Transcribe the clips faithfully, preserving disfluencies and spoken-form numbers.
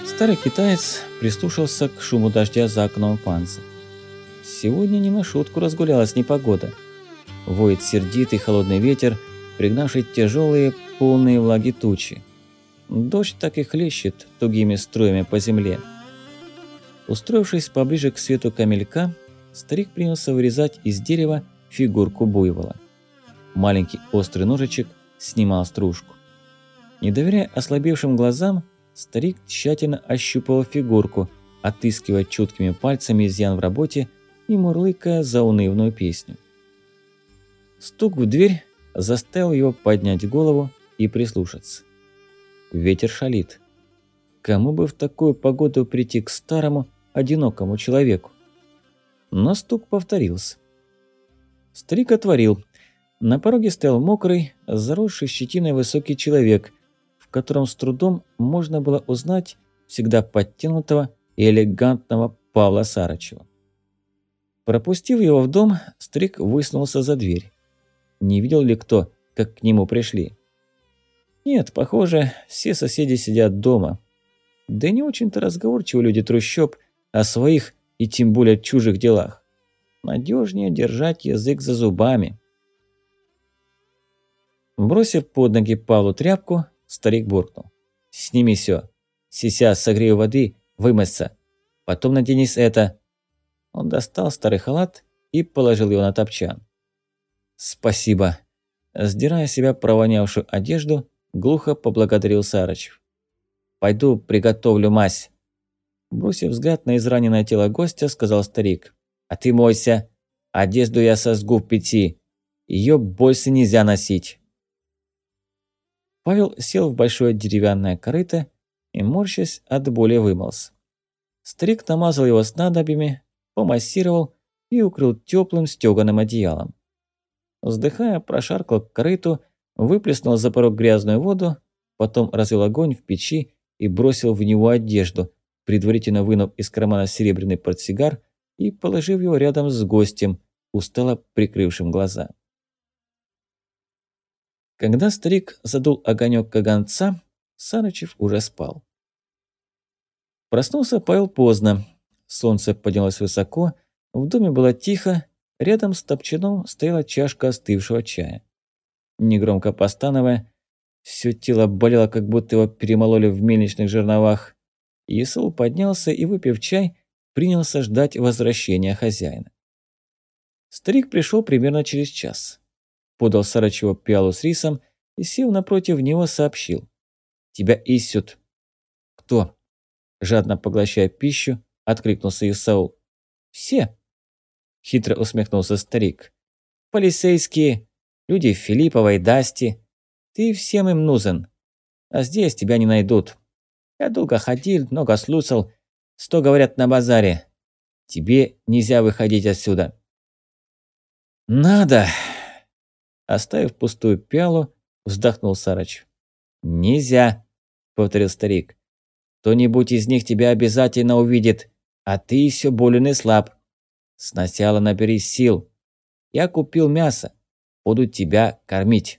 Старый китаец прислушался к шуму дождя за окном Фанзы. Сегодня не на шутку разгулялась непогода. Воет сердитый холодный ветер, пригнавший тяжелые, полные влаги тучи. Дождь так и хлещет тугими струями по земле. Устроившись поближе к свету камелька, старик принялся вырезать из дерева фигурку буйвола. Маленький острый ножичек снимал стружку. Не доверяя ослабевшим глазам, старик тщательно ощупывал фигурку, отыскивая чуткими пальцами изъян в работе и мурлыкая заунывную песню. Стук в дверь заставил его поднять голову и прислушаться. Ветер шалит. Кому бы в такую погоду прийти к старому, одинокому человеку? Но стук повторился. Старик отворил. На пороге стоял мокрый, заросший щетиной высокий человек, в котором с трудом можно было узнать всегда подтянутого и элегантного Павла Сарычева. Пропустив его в дом, старик высунулся за дверь. Не видел ли кто, как к нему пришли? Нет, похоже, все соседи сидят дома. Да и не очень-то разговорчивы люди трущоб о своих и тем более чужих делах. Надежнее держать язык за зубами. Бросив под ноги Павлу тряпку, старик буркнул: «Сними все. Сейчас согрею воды, вымыться. Потом наденись это». Он достал старый халат и положил его на топчан. «Спасибо». Сдирая с себя провонявшую одежду, глухо поблагодарил Сарычев. «Пойду приготовлю мазь». Бросив взгляд на израненное тело гостя, сказал старик: «А ты мойся. Одежду я сожгу в печи. Ее больше нельзя носить». Павел сел в большое деревянное корыто и, морщась от боли, вымылся. Старик намазал его снадобьями, помассировал и укрыл теплым стёганым одеялом. Вздыхая, прошаркал к корыту, выплеснул за порог грязную воду, потом развел огонь в печи и бросил в него одежду, предварительно вынув из кармана серебряный портсигар и положив его рядом с гостем, устало прикрывшим глаза. Когда старик задул огонек каганца, Сарычев уже спал. Проснулся Павел поздно. Солнце поднялось высоко, в доме было тихо, рядом с топчаном стояла чашка остывшего чая. Негромко постановая, все тело болело, как будто его перемололи в мельничных жерновах. Исул поднялся и, выпив чай, принялся ждать возвращения хозяина. Старик пришел примерно через час. Подал Сарычеву пиалу с рисом и, сев напротив него, сообщил: «Тебя ищут». «Кто?» Жадно поглощая пищу, откликнулся Исаул. «Все», – хитро усмехнулся старик. «Полицейские, люди Филиппова и Дасти. Ты всем им нужен. А здесь тебя не найдут. Я долго ходил, много слушал, что говорят на базаре. Тебе нельзя выходить отсюда». «Надо!» Оставив пустую пиалу, вздохнул Сарыч. «Нельзя», – повторил старик. «Кто-нибудь из них тебя обязательно увидит, а ты еще болен и слаб. Сначала наберись сил. Я купил мясо, буду тебя кормить».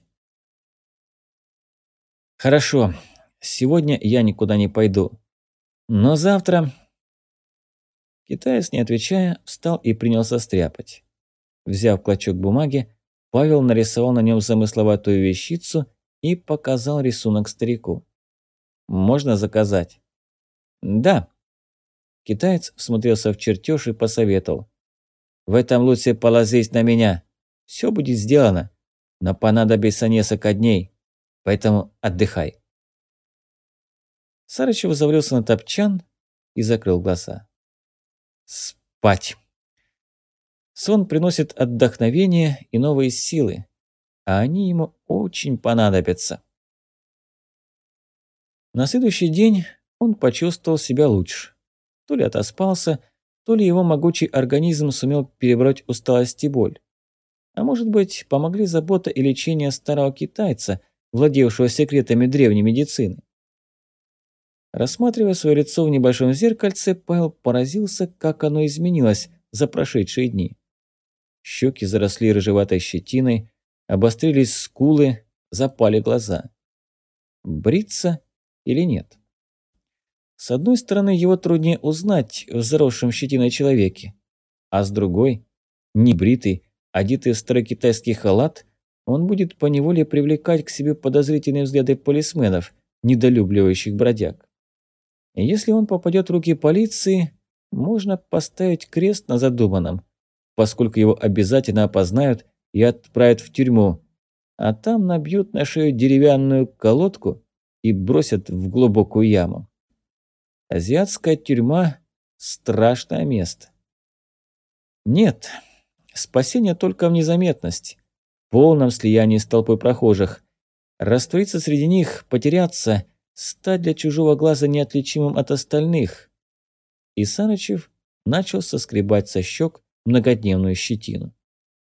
«Хорошо, сегодня я никуда не пойду. Но завтра...» Китаец, не отвечая, встал и принялся стряпать. Взяв клочок бумаги, Павел нарисовал на нем замысловатую вещицу и показал рисунок старику. «Можно заказать?» «Да». Китаец всмотрелся в чертеж и посоветовал: «В этом лучше положись на меня. Все будет сделано, но понадобится несколько дней, поэтому отдыхай». Сарычев завалился на топчан и закрыл глаза. Спать. Сон приносит отдохновение и новые силы, а они ему очень понадобятся. На следующий день он почувствовал себя лучше. То ли отоспался, то ли его могучий организм сумел перебороть усталость и боль. А может быть, помогли забота и лечение старого китайца, владевшего секретами древней медицины. Рассматривая свое лицо в небольшом зеркальце, Павел поразился, как оно изменилось за прошедшие дни. Щеки заросли рыжеватой щетиной, обострились скулы, запали глаза. Бриться или нет? С одной стороны, его труднее узнать в заросшем щетиной человеке, а с другой, небритый, одетый в старый китайский халат, он будет поневоле привлекать к себе подозрительные взгляды полисменов, недолюбливающих бродяг. И если он попадет в руки полиции, можно поставить крест на задуманном, поскольку его обязательно опознают и отправят в тюрьму, а там набьют на шею деревянную колодку и бросят в глубокую яму. Азиатская тюрьма – страшное место. Нет, спасение только в незаметности, полном слиянии с толпой прохожих. Раствориться среди них, потеряться, стать для чужого глаза неотличимым от остальных. И Санычев начал соскребать со щек многодневную щетину.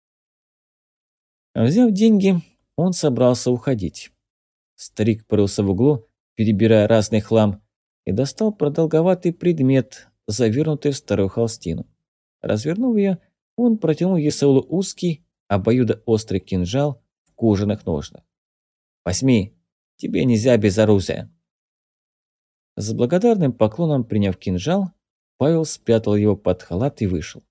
Взяв деньги, он собрался уходить. Старик порылся в углу, перебирая разный хлам, и достал продолговатый предмет, завернутый в старую холстину. Развернув ее, он протянул Есаулу узкий, обоюдоострый кинжал в кожаных ножнах. «Возьми, тебе нельзя без оружия». С благодарным поклоном приняв кинжал, Павел спрятал его под халат и вышел.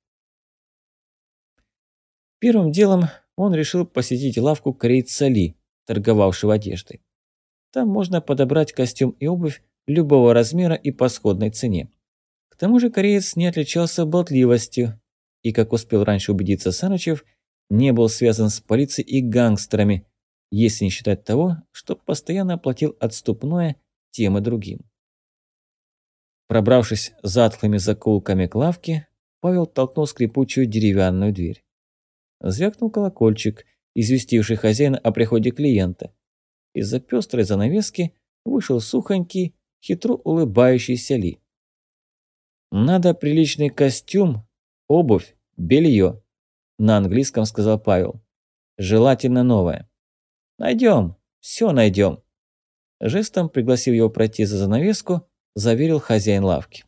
Первым делом он решил посетить лавку корейца Ли, торговавшего одеждой. Там можно подобрать костюм и обувь любого размера и по сходной цене. К тому же кореец не отличался болтливостью и, как успел раньше убедиться Санычев, не был связан с полицией и гангстерами, если не считать того, что постоянно платил отступное тем и другим. Пробравшись затхлыми закоулками к лавке, Павел толкнул скрипучую деревянную дверь. Звякнул колокольчик, известивший хозяина о приходе клиента. Из-за пестрой занавески вышел сухонький, хитро улыбающийся Ли. «Надо приличный костюм, обувь, белье», – на английском сказал Павел. «Желательно новое». «Найдем, все найдем». Жестом пригласив его пройти за занавеску, заверил хозяин лавки.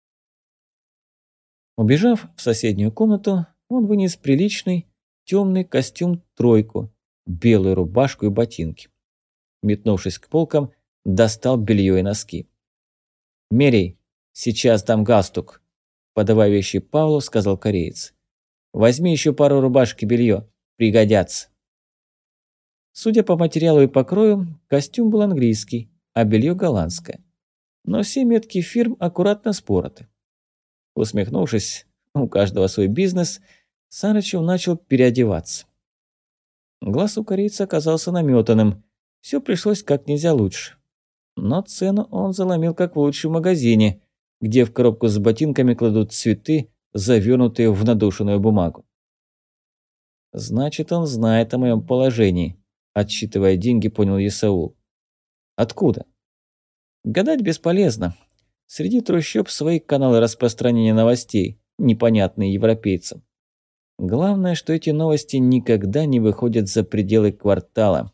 Убежав в соседнюю комнату, он вынес приличный, темный костюм-тройку, белую рубашку и ботинки. Метнувшись к полкам, достал белье и носки. «Мерей, сейчас дам галстук», – подавая вещи Павлу, сказал кореец. «Возьми еще пару рубашек и белье, пригодятся». Судя по материалу и покрою, костюм был английский, а белье голландское. Но все метки фирм аккуратно спороты. Усмехнувшись, у каждого свой бизнес, Санычев начал переодеваться. Глаз у корейца оказался наметанным, все пришлось как нельзя лучше. Но цену он заломил как в лучшем магазине, где в коробку с ботинками кладут цветы, завернутые в надушенную бумагу. «Значит, он знает о моем положении», – отсчитывая деньги, понял Есаул. «Откуда?» «Гадать бесполезно. Среди трущоб свои каналы распространения новостей, непонятные европейцам. Главное, что эти новости никогда не выходят за пределы квартала».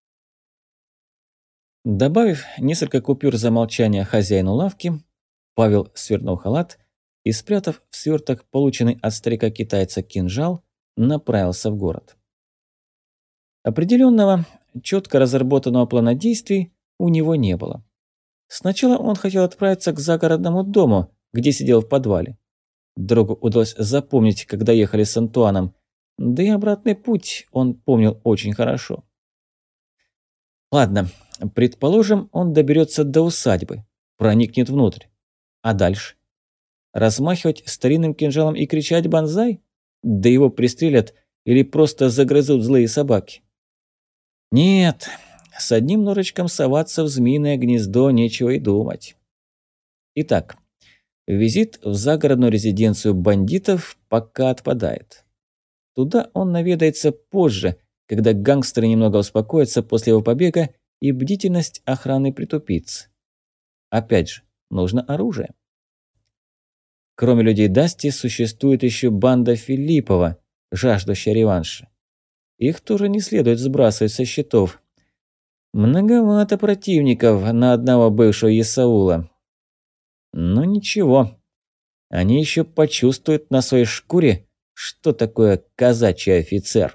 Добавив несколько купюр за молчание хозяину лавки, Павел свернул халат и, спрятав в сверток полученный от старика-китайца кинжал, направился в город. Определенного, четко разработанного плана действий у него не было. Сначала он хотел отправиться к загородному дому, где сидел в подвале. Дорогу удалось запомнить, когда ехали с Антуаном, да и обратный путь он помнил очень хорошо. Ладно, предположим, он доберется до усадьбы, проникнет внутрь. А дальше? Размахивать старинным кинжалом и кричать «банзай»? Да его пристрелят или просто загрызут злые собаки. Нет, с одним норочком соваться в змеиное гнездо нечего и думать. Итак, визит в загородную резиденцию бандитов пока отпадает. Туда он наведается позже, когда гангстеры немного успокоятся после его побега и бдительность охраны притупится. Опять же, нужно оружие. Кроме людей Дасти, существует еще банда Филиппова, жаждущая реванша. Их тоже не следует сбрасывать со счетов. Многовато противников на одного бывшего Есаула. Но ничего, они еще почувствуют на своей шкуре, что такое казачий офицер.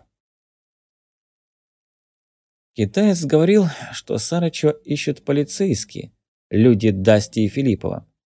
Китаец говорил, что Сарычева ищут полицейские, люди Дасти и Филиппова.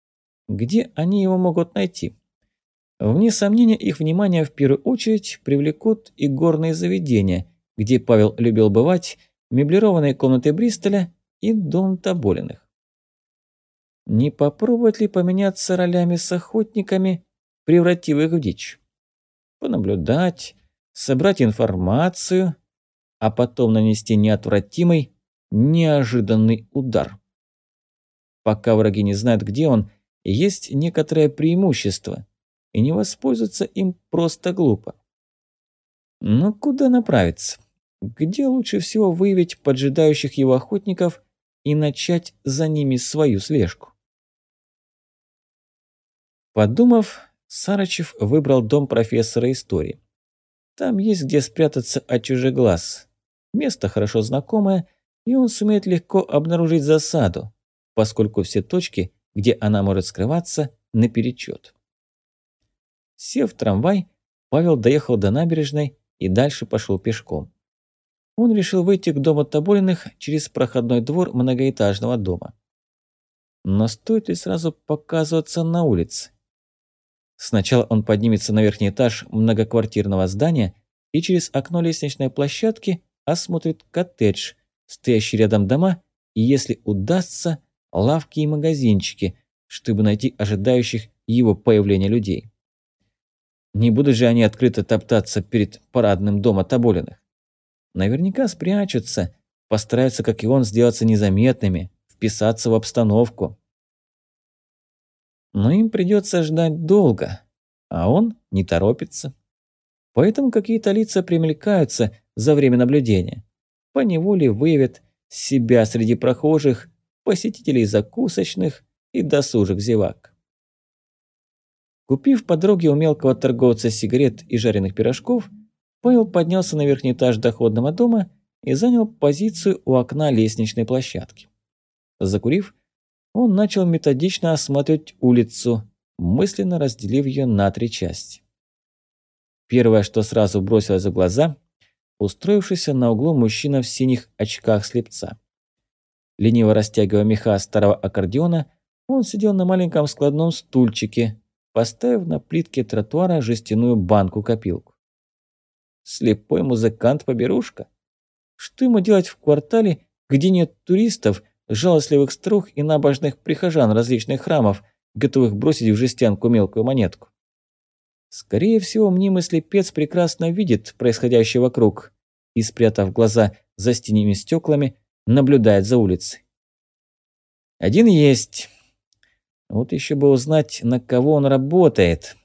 Где они его могут найти? Вне сомнения, их внимание в первую очередь привлекут и горные заведения, где Павел любил бывать, меблированные комнаты Бристоля и дом Тоболиных. Не попробовать ли поменяться ролями с охотниками, превратив их в дичь? Понаблюдать, собрать информацию, а потом нанести неотвратимый, неожиданный удар. Пока враги не знают, где он, есть некоторое преимущество, и не воспользоваться им просто глупо. Но куда направиться? Где лучше всего выявить поджидающих его охотников и начать за ними свою слежку? Подумав, Сарычев выбрал дом профессора истории. Там есть где спрятаться от чужих глаз. Место хорошо знакомое, и он сумеет легко обнаружить засаду, поскольку все точки, где она может скрываться, наперечет. Сев в трамвай, Павел доехал до набережной и дальше пошел пешком. Он решил выйти к дому Тоболиных через проходной двор многоэтажного дома. Но стоит ли сразу показываться на улице? Сначала он поднимется на верхний этаж многоквартирного здания и через окно лестничной площадки осмотрит коттедж, стоящий рядом дома, и, если удастся, лавки и магазинчики, чтобы найти ожидающих его появления людей. Не будут же они открыто топтаться перед парадным домом Тоболиных. Наверняка спрячутся, постараются, как и он, сделаться незаметными, вписаться в обстановку. Но им придется ждать долго, а он не торопится. Поэтому какие-то лица примелькаются за время наблюдения. Поневоле выявят себя среди прохожих, посетителей закусочных и досужих зевак. Купив по дороге у мелкого торговца сигарет и жареных пирожков, Павел поднялся на верхний этаж доходного дома и занял позицию у окна лестничной площадки. Закурив, он начал методично осматривать улицу, мысленно разделив ее на три части. Первое, что сразу бросилось в глаза – устроившийся на углу мужчина в синих очках слепца. Лениво растягивая меха старого аккордеона, он сидел на маленьком складном стульчике, поставив на плитке тротуара жестяную банку-копилку. Слепой музыкант-поберушка? Что ему делать в квартале, где нет туристов, жалостливых старух и набожных прихожан различных храмов, готовых бросить в жестянку мелкую монетку? Скорее всего, мнимый слепец прекрасно видит происходящее вокруг и, спрятав глаза за стенными стеклами, наблюдает за улицей. Один есть. Вот еще бы узнать, на кого он работает.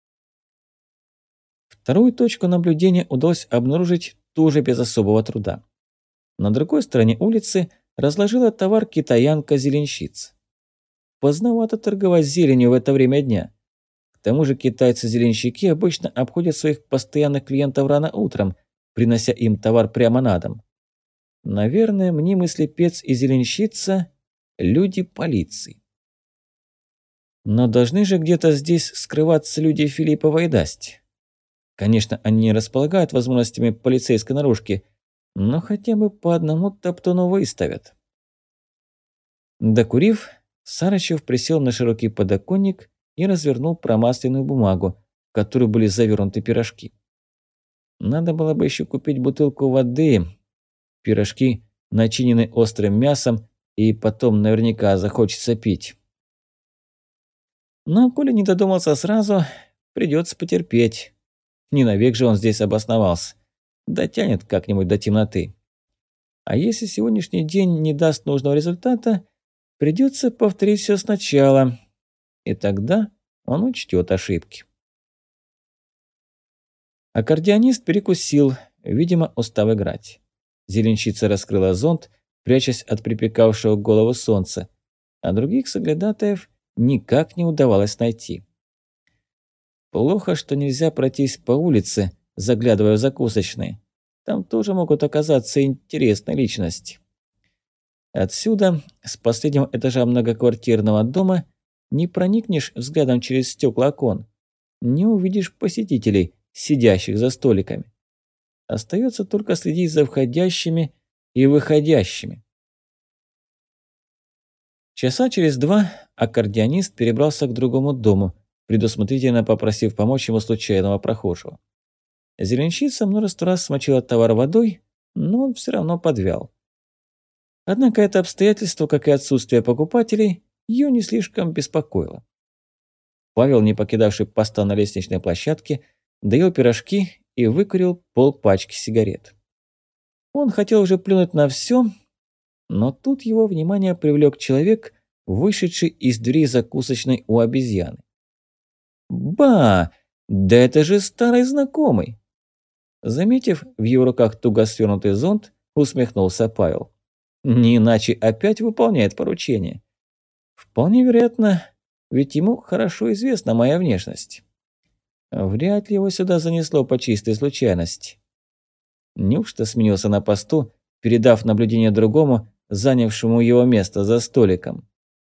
Вторую точку наблюдения удалось обнаружить тоже без особого труда. На другой стороне улицы разложила товар китаянка-зеленщица. Поздновато торговать зеленью в это время дня. К тому же китайцы-зеленщики обычно обходят своих постоянных клиентов рано утром, принося им товар прямо на дом. Наверное, мнимый слепец и зеленщица – люди полиции. Но должны же где-то здесь скрываться люди Филиппова и Дасти. Конечно, они не располагают возможностями полицейской наружки, но хотя бы по одному топтуну выставят. Докурив, Сарычев присел на широкий подоконник и развернул промасленную бумагу, в которую были завернуты пирожки. Надо было бы еще купить бутылку воды. Пирожки начинены острым мясом, и потом наверняка захочется пить. Но коли не додумался сразу, придется потерпеть. Не навек же он здесь обосновался. Дотянет как-нибудь до темноты. А если сегодняшний день не даст нужного результата, придется повторить все сначала. И тогда он учтет ошибки. Аккордеонист перекусил, видимо, устав играть. Зеленщица раскрыла зонт, прячась от припекавшего голову солнца, а других соглядатаев никак не удавалось найти. Плохо, что нельзя пройтись по улице, заглядывая в закусочные. Там тоже могут оказаться интересные личности. Отсюда, с последнего этажа многоквартирного дома, не проникнешь взглядом через стекла окон, не увидишь посетителей, сидящих за столиками. Остается только следить за входящими и выходящими. Часа через два аккордеонист перебрался к другому дому, предусмотрительно попросив помочь ему случайного прохожего. Зеленщица множество раз смочила товар водой, но он все равно подвял. Однако это обстоятельство, как и отсутствие покупателей, ее не слишком беспокоило. Павел, не покидавший поста на лестничной площадке, доел пирожки и выкурил полпачки сигарет. Он хотел уже плюнуть на все, но тут его внимание привлек человек, вышедший из двери закусочной у обезьяны. «Ба! Да это же старый знакомый!» Заметив в его руках туго свернутый зонт, усмехнулся Павел. Не иначе опять выполняет поручение. Вполне вероятно, ведь ему хорошо известна моя внешность. Вряд ли его сюда занесло по чистой случайности. Неужто сменился на посту, передав наблюдение другому, занявшему его место за столиком?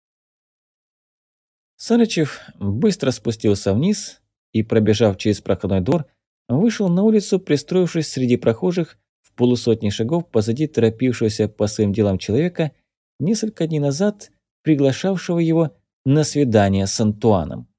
Сарычев быстро спустился вниз и, пробежав через проходной двор, вышел на улицу, пристроившись среди прохожих в полусотни шагов позади торопившегося по своим делам человека, несколько дней назад приглашавшего его на свидание с Антуаном.